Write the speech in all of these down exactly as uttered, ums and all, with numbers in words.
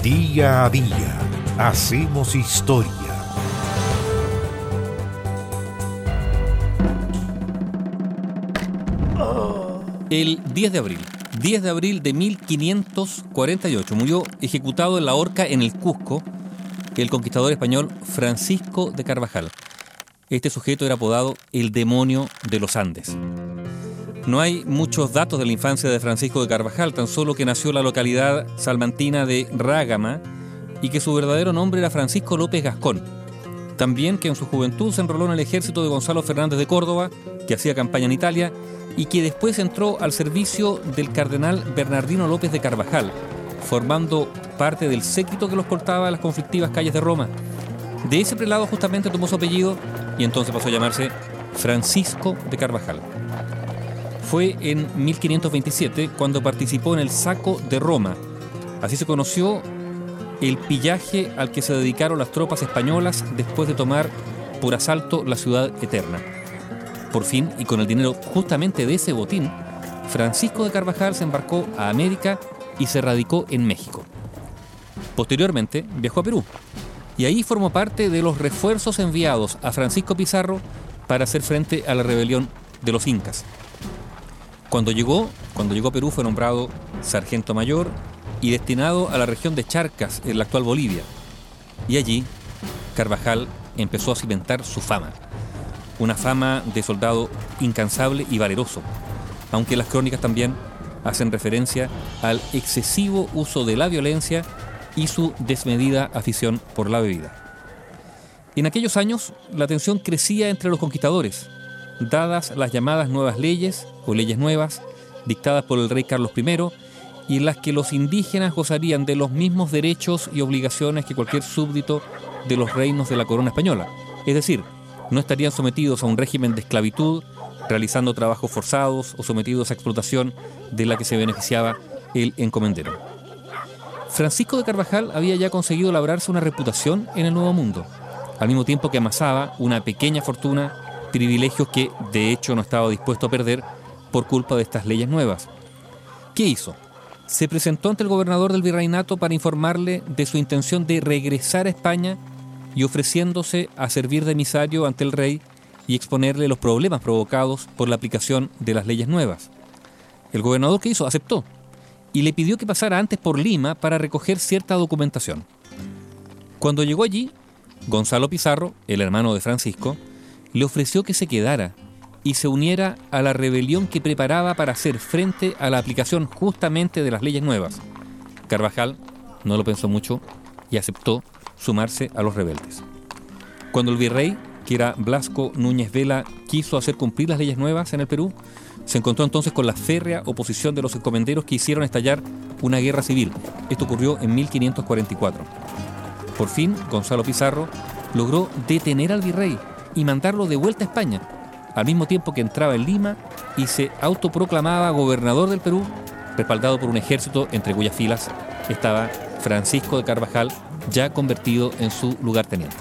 Día a día hacemos historia. El diez de abril, diez de abril de mil quinientos cuarenta y ocho, murió ejecutado en la horca en el Cusco el conquistador español Francisco de Carvajal. Este sujeto era apodado el demonio de los Andes. No hay muchos datos de la infancia de Francisco de Carvajal, tan solo que nació en la localidad salmantina de Rágama y que su verdadero nombre era Francisco López Gascón. También que en su juventud se enroló en el ejército de Gonzalo Fernández de Córdoba, que hacía campaña en Italia, y que después entró al servicio del cardenal Bernardino López de Carvajal, formando parte del séquito que los cortaba en las conflictivas calles de Roma. De ese prelado justamente tomó su apellido y entonces pasó a llamarse Francisco de Carvajal. Fue en mil quinientos veintisiete cuando participó en el saco de Roma. Así se conoció el pillaje al que se dedicaron las tropas españolas después de tomar por asalto la ciudad eterna. Por fin, y con el dinero justamente de ese botín, Francisco de Carvajal se embarcó a América y se radicó en México. Posteriormente viajó a Perú y ahí formó parte de los refuerzos enviados a Francisco Pizarro para hacer frente a la rebelión de los incas. Cuando llegó, cuando llegó a Perú fue nombrado sargento mayor y destinado a la región de Charcas, en la actual Bolivia. Y allí, Carvajal empezó a cimentar su fama. Una fama de soldado incansable y valeroso, aunque las crónicas también hacen referencia al excesivo uso de la violencia y su desmedida afición por la bebida. En aquellos años, la tensión crecía entre los conquistadores, dadas las llamadas nuevas leyes o leyes nuevas, dictadas por el rey Carlos primero, y en las que los indígenas gozarían de los mismos derechos y obligaciones que cualquier súbdito de los reinos de la corona española. Es decir, no estarían sometidos a un régimen de esclavitud, realizando trabajos forzados o sometidos a explotación de la que se beneficiaba el encomendero. Francisco de Carvajal había ya conseguido labrarse una reputación en el Nuevo Mundo, al mismo tiempo que amasaba una pequeña fortuna, privilegios que de hecho no estaba dispuesto a perder por culpa de estas leyes nuevas. ¿Qué hizo? Se presentó ante el gobernador del virreinato para informarle de su intención de regresar a España y ofreciéndose a servir de emisario ante el rey y exponerle los problemas provocados por la aplicación de las leyes nuevas. El gobernador, ¿qué hizo? Aceptó y le pidió que pasara antes por Lima para recoger cierta documentación. Cuando llegó allí, Gonzalo Pizarro, el hermano de Francisco, le ofreció que se quedara y se uniera a la rebelión que preparaba para hacer frente a la aplicación justamente de las leyes nuevas. Carvajal no lo pensó mucho y aceptó sumarse a los rebeldes. Cuando el virrey, que era Blasco Núñez Vela, quiso hacer cumplir las leyes nuevas en el Perú, se encontró entonces con la férrea oposición de los encomenderos que hicieron estallar una guerra civil. Esto ocurrió en mil quinientos cuarenta y cuatro. Por fin, Gonzalo Pizarro logró detener al virrey y mandarlo de vuelta a España, al mismo tiempo que entraba en Lima y se autoproclamaba gobernador del Perú, respaldado por un ejército entre cuyas filas estaba Francisco de Carvajal, ya convertido en su lugarteniente.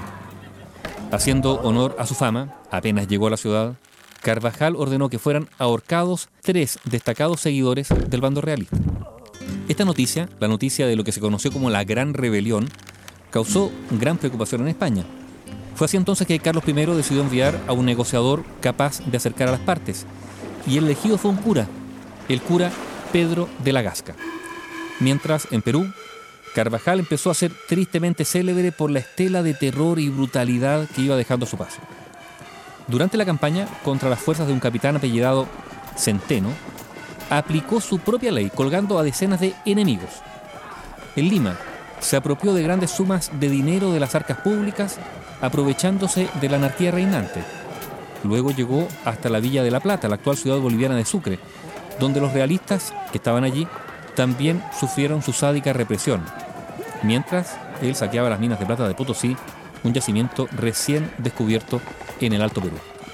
Haciendo honor a su fama, apenas llegó a la ciudad, Carvajal ordenó que fueran ahorcados tres destacados seguidores del bando realista. Esta noticia, la noticia de lo que se conoció como la Gran Rebelión, causó gran preocupación en España. Fue así entonces que Carlos primero decidió enviar a un negociador capaz de acercar a las partes, y el elegido fue un cura, el cura Pedro de la Gasca. Mientras, en Perú, Carvajal empezó a ser tristemente célebre por la estela de terror y brutalidad que iba dejando a su paso. Durante la campaña contra las fuerzas de un capitán apellidado Centeno, aplicó su propia ley, colgando a decenas de enemigos. En Lima, se apropió de grandes sumas de dinero de las arcas públicas, aprovechándose de la anarquía reinante. Luego llegó hasta la Villa de la Plata, la actual ciudad boliviana de Sucre, donde los realistas que estaban allí también sufrieron su sádica represión, mientras él saqueaba las minas de plata de Potosí, un yacimiento recién descubierto en el Alto Perú.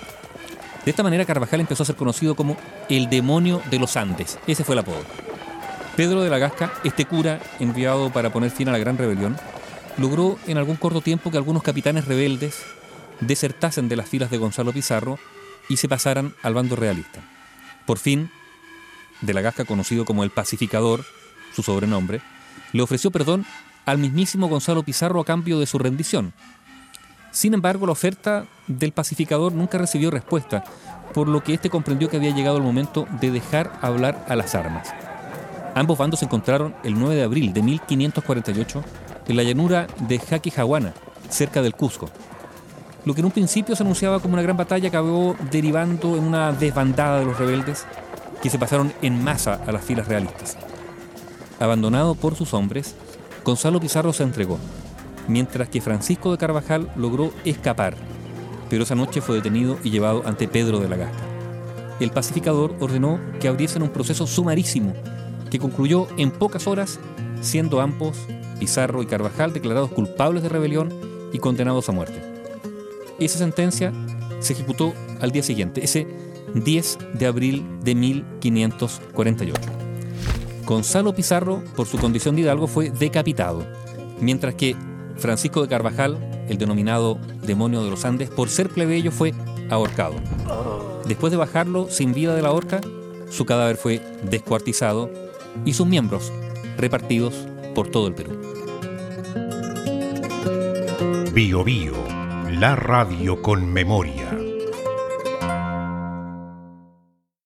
De esta manera Carvajal empezó a ser conocido como el demonio de los Andes. Ese fue el apodo. Pedro de la Gasca, este cura enviado para poner fin a la Gran Rebelión, logró en algún corto tiempo que algunos capitanes rebeldes desertasen de las filas de Gonzalo Pizarro y se pasaran al bando realista. Por fin, de la Gasca, conocido como el Pacificador, su sobrenombre, le ofreció perdón al mismísimo Gonzalo Pizarro a cambio de su rendición. Sin embargo, la oferta del pacificador nunca recibió respuesta, por lo que éste comprendió que había llegado el momento de dejar hablar a las armas. Ambos bandos se encontraron el nueve de abril de mil quinientos cuarenta y ocho en la llanura de Jaquijahuana, cerca del Cusco. Lo que en un principio se anunciaba como una gran batalla acabó derivando en una desbandada de los rebeldes que se pasaron en masa a las filas realistas. Abandonado por sus hombres, Gonzalo Pizarro se entregó, mientras que Francisco de Carvajal logró escapar, pero esa noche fue detenido y llevado ante Pedro de la Gasca. El pacificador ordenó que abriesen un proceso sumarísimo que concluyó en pocas horas, siendo ambos, Pizarro y Carvajal, declarados culpables de rebelión y condenados a muerte. Esa sentencia se ejecutó al día siguiente, ese diez de abril de mil quinientos cuarenta y ocho. Gonzalo Pizarro, por su condición de hidalgo, fue decapitado, mientras que Francisco de Carvajal, el denominado demonio de los Andes, por ser plebeyo fue ahorcado. Después de bajarlo sin vida de la horca, su cadáver fue descuartizado y sus miembros repartidos por todo el Perú. Bio Bio, la radio con memoria.